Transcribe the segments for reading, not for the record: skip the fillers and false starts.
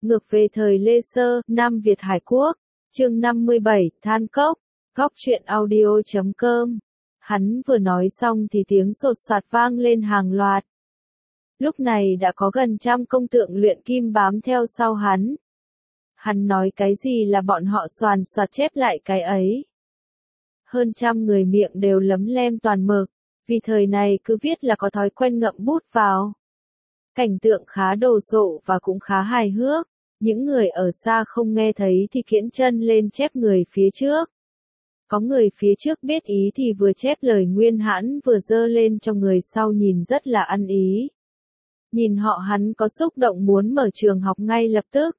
Ngược về thời Lê Sơ, Nam Việt Hải Quốc, chương 57, Than Cốc, góc truyện audio.com. Hắn vừa nói xong thì tiếng sột soạt vang lên hàng loạt. Lúc này đã có gần 100 công tượng luyện kim bám theo sau hắn. Hắn nói cái gì là bọn họ soàn soạt chép lại cái ấy. Hơn 100 người miệng đều lấm lem toàn mực, vì thời này cứ viết là có thói quen ngậm bút vào. Cảnh tượng khá đồ sộ và cũng khá hài hước, những người ở xa không nghe thấy thì kiễng chân lên chép người phía trước. Có người phía trước biết ý thì vừa chép lời Nguyên Hãn vừa dơ lên cho người sau nhìn rất là ăn ý. Nhìn họ hắn có xúc động muốn mở trường học ngay lập tức.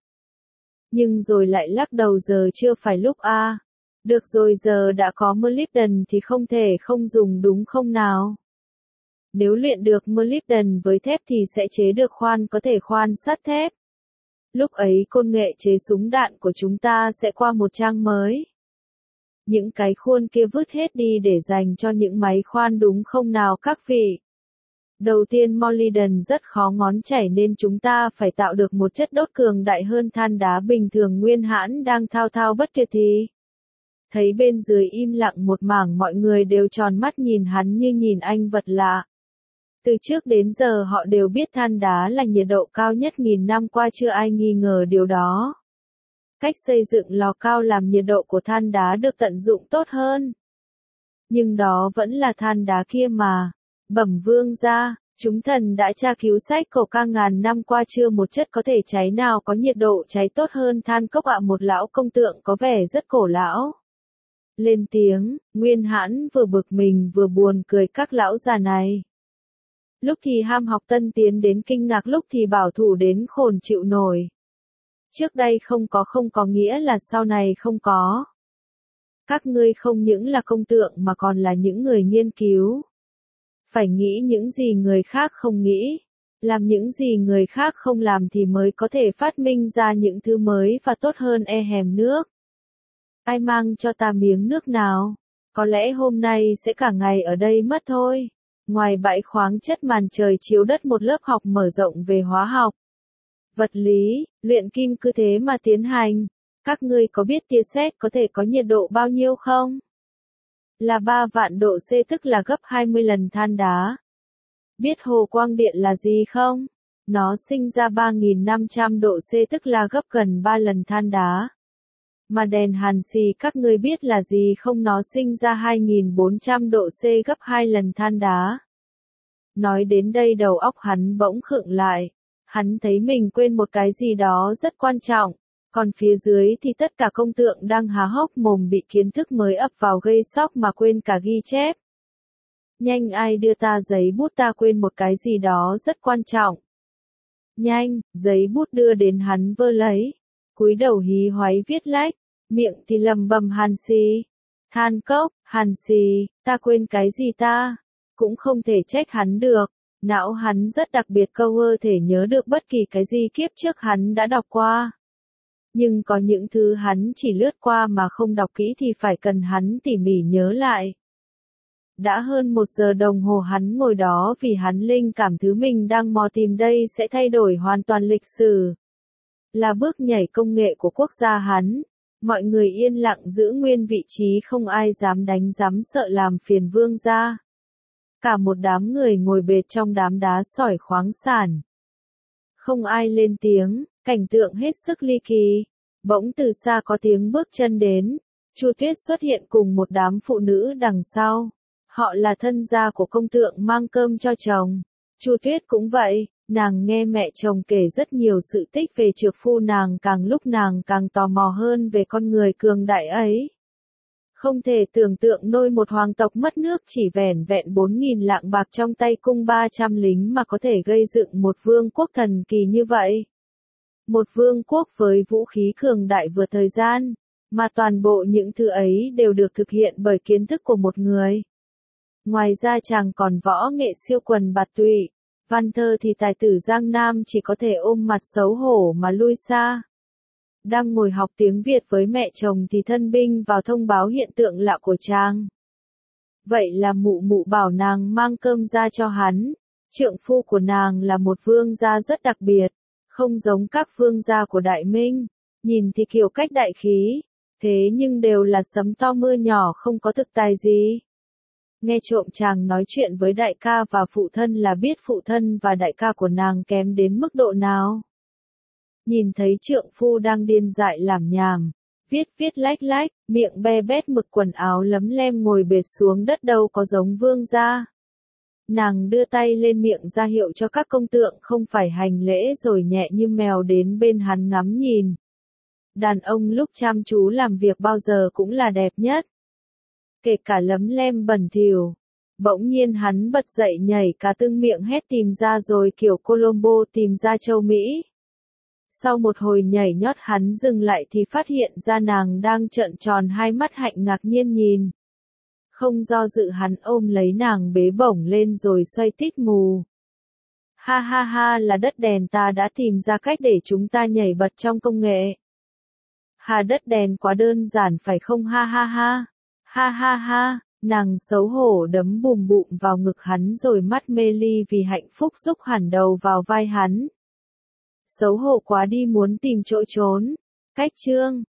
Nhưng rồi lại lắc đầu giờ chưa phải lúc a. Được rồi giờ đã có molybden thì không thể không dùng đúng không nào? Nếu luyện được molybden với thép thì sẽ chế được khoan có thể khoan sắt thép. Lúc ấy công nghệ chế súng đạn của chúng ta sẽ qua một trang mới. Những cái khuôn kia vứt hết đi để dành cho những máy khoan đúng không nào các vị? Đầu tiên molybden rất khó ngón chảy nên chúng ta phải tạo được một chất đốt cường đại hơn than đá bình thường. Nguyên Hãn đang thao thao bất tuyệt thì thấy bên dưới im lặng một mảng, mọi người đều tròn mắt nhìn hắn như nhìn anh vật lạ. Từ trước đến giờ họ đều biết than đá là nhiệt độ cao nhất nghìn năm qua, chưa ai nghi ngờ điều đó. Cách xây dựng lò cao làm nhiệt độ của than đá được tận dụng tốt hơn. Nhưng đó vẫn là than đá kia mà. Bẩm vương gia, chúng thần đã tra cứu sách cổ ca ngàn năm qua chưa một chất có thể cháy nào có nhiệt độ cháy tốt hơn than cốc ạ. Một lão công tượng có vẻ rất cổ lão lên tiếng. Nguyên Hãn vừa bực mình vừa buồn cười các lão già này. Lúc thì ham học tân tiến đến kinh ngạc, lúc thì bảo thủ đến khổn chịu nổi. Trước đây không có nghĩa là sau này không có. Các ngươi không những là công tượng mà còn là những người nghiên cứu. Phải nghĩ những gì người khác không nghĩ, làm những gì người khác không làm thì mới có thể phát minh ra những thứ mới và tốt hơn. Hèm nước. Ai mang cho ta miếng nước nào? Có lẽ hôm nay sẽ cả ngày ở đây mất thôi. Ngoài bãi khoáng chất màn trời chiếu đất, một lớp học mở rộng về hóa học, vật lý, luyện kim cứ thế mà tiến hành. Các ngươi có biết tia sét có thể có nhiệt độ bao nhiêu không? Là 3 vạn độ C, tức là gấp 20 lần than đá. Biết hồ quang điện là gì không? Nó sinh ra 3.500 độ C, tức là gấp gần 3 lần than đá. Mà đèn hàn xì các ngươi biết là gì không? Nó sinh ra 2.400 độ C, gấp 2 lần than đá. Nói đến đây đầu óc hắn bỗng khựng lại. Hắn thấy mình quên một cái gì đó rất quan trọng. Còn phía dưới thì tất cả công tượng đang há hốc mồm bị kiến thức mới ập vào gây sốc mà quên cả ghi chép. Nhanh, ai đưa ta giấy bút, ta quên một cái gì đó rất quan trọng. Nhanh, giấy bút đưa đến, hắn vơ lấy. Cúi đầu hí hoáy viết lách, miệng thì lầm bầm hàn xì. Than cốc, hàn xì, ta quên cái gì ta? Cũng không thể trách hắn được. Não hắn rất đặc biệt, câu thể nhớ được bất kỳ cái gì kiếp trước hắn đã đọc qua. Nhưng có những thứ hắn chỉ lướt qua mà không đọc kỹ thì phải cần hắn tỉ mỉ nhớ lại. Đã hơn 1 giờ đồng hồ hắn ngồi đó vì hắn linh cảm thứ mình đang mò tìm đây sẽ thay đổi hoàn toàn lịch sử. Là bước nhảy công nghệ của quốc gia hắn. Mọi người yên lặng giữ nguyên vị trí, không ai dám đánh dám sợ làm phiền vương gia. Cả một đám người ngồi bệt trong đám đá sỏi khoáng sản. Không ai lên tiếng, cảnh tượng hết sức ly kỳ. Bỗng từ xa có tiếng bước chân đến. Chu Tuyết xuất hiện cùng một đám phụ nữ đằng sau. Họ là thân gia của công tượng mang cơm cho chồng. Chu Tuyết cũng vậy, nàng nghe mẹ chồng kể rất nhiều sự tích về trượng phu nàng, càng lúc nàng càng tò mò hơn về con người cường đại ấy. Không thể tưởng tượng nổi một hoàng tộc mất nước chỉ vẻn vẹn 4.000 lạng bạc trong tay cung 300 lính mà có thể gây dựng một vương quốc thần kỳ như vậy. Một vương quốc với vũ khí cường đại vượt thời gian, mà toàn bộ những thứ ấy đều được thực hiện bởi kiến thức của một người. Ngoài ra chàng còn võ nghệ siêu quần bạt tụy, văn thơ thì tài tử Giang Nam chỉ có thể ôm mặt xấu hổ mà lui xa. Đang ngồi học tiếng Việt với mẹ chồng thì thân binh vào thông báo hiện tượng lạ của chàng. Vậy là mụ mụ bảo nàng mang cơm ra cho hắn. Trượng phu của nàng là một vương gia rất đặc biệt. Không giống các vương gia của Đại Minh, nhìn thì kiểu cách đại khí, thế nhưng đều là sấm to mưa nhỏ không có thực tài gì. Nghe trộm chàng nói chuyện với đại ca và phụ thân là biết phụ thân và đại ca của nàng kém đến mức độ nào. Nhìn thấy trượng phu đang điên dại làm nhảm, viết lách lách, miệng be bét mực quần áo lấm lem ngồi bệt xuống đất đâu có giống vương gia. Nàng đưa tay lên miệng ra hiệu cho các công tượng không phải hành lễ rồi nhẹ như mèo đến bên hắn ngắm nhìn. Đàn ông lúc chăm chú làm việc bao giờ cũng là đẹp nhất. Kể cả lấm lem bẩn thỉu. Bỗng nhiên hắn bật dậy nhảy cả tưng miệng hét tìm ra rồi kiểu Colombo tìm ra châu Mỹ. Sau một hồi nhảy nhót hắn dừng lại thì phát hiện ra nàng đang trợn tròn hai mắt hạnh ngạc nhiên nhìn. Không do dự hắn ôm lấy nàng bế bổng lên rồi xoay tít mù. Ha ha ha là đất đèn ta đã tìm ra cách để chúng ta nhảy bật trong công nghệ. Hà đất đèn quá đơn giản phải không ha ha ha. Ha ha ha, nàng xấu hổ đấm bùm bụm vào ngực hắn rồi mắt mê ly vì hạnh phúc rúc hẳn đầu vào vai hắn. Xấu hổ quá đi muốn tìm chỗ trốn. Cách chương